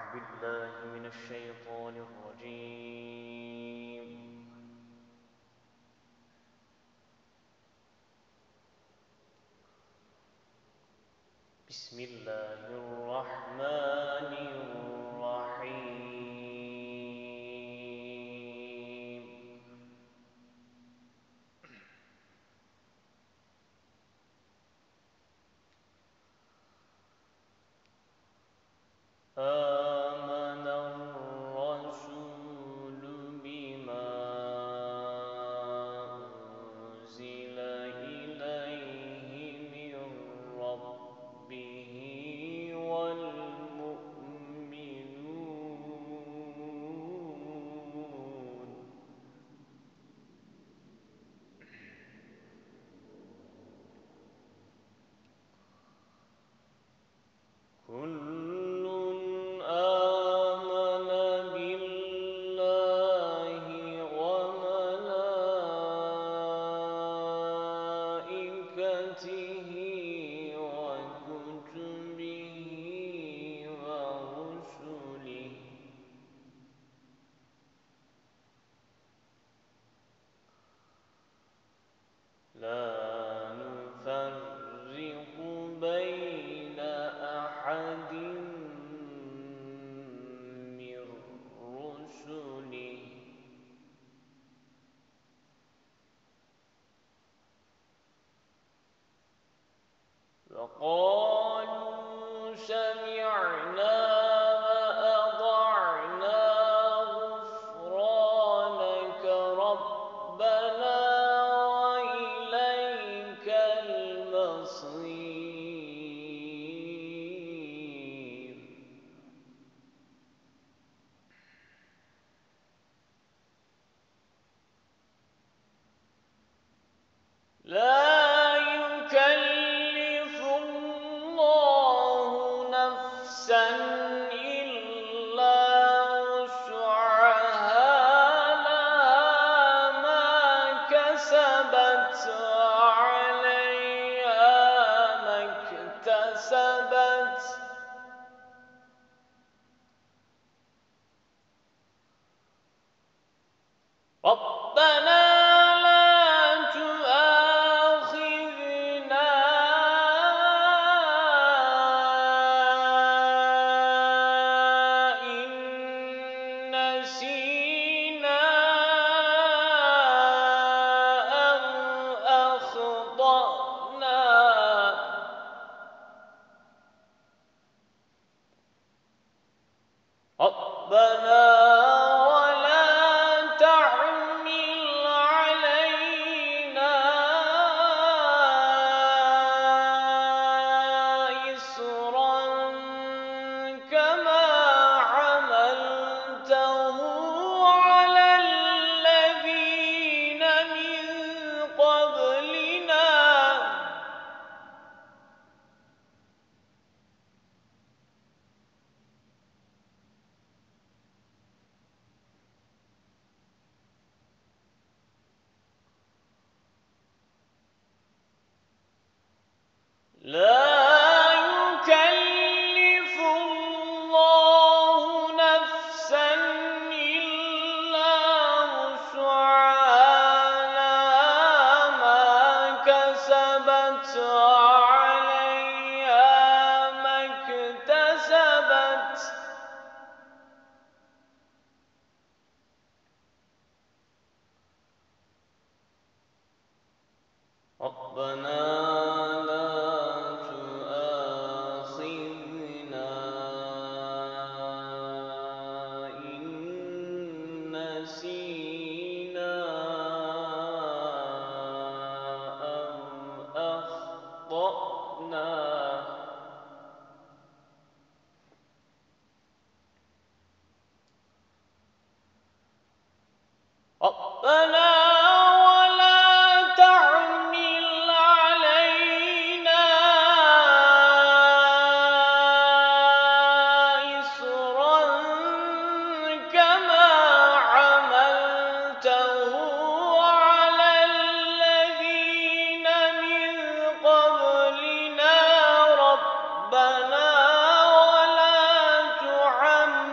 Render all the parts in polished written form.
بالله من الشيطان الرجيم. بسم الله الرحمن الرحيم. آمن الرسول بما أنزل إليه من ربه والمؤمنون كل آمن بالله وملائكته وكتبه ورسله لا نفرق بين أحد من رسله وقالوا سمعنا وأطعنا غفرانك ربنا وإليك المصير لا يكلف الله نفسا إلا وسعها لها ما كسبت وعليها ما اكتسبت ربنا لا تؤاخذنا إن نسينا أو أخطأنا ربنا ولا تحمل علينا إصرا كما حملته على الذين من قبلنا لا يكلف الله نفسا إلا وسعها لها ما كسبت وعليها ما اكتسبت ربنا لا تؤاخذنا إن نسينا أو أخطأنا ربنا ولا تحمل علينا إصرا كما حملته على الذين من قبلنا ربنا ولا تحملنا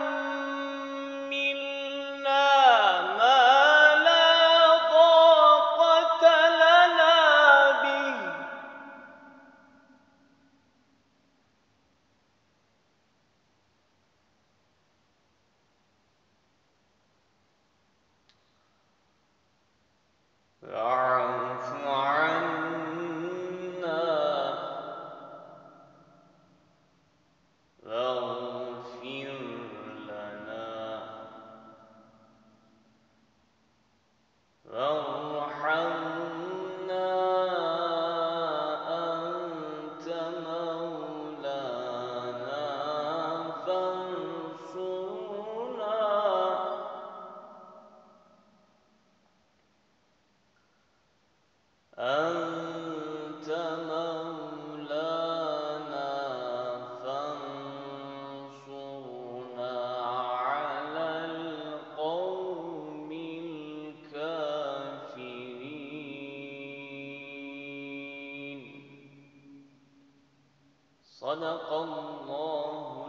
صدق الله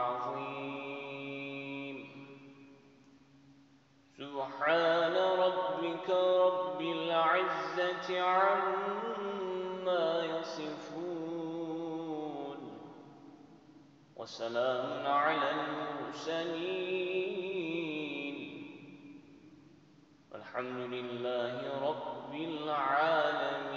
العظيم. سبحان ربك رب العزة عما يصفون، وسلام على المرسلين، والحمد لله رب العالمين.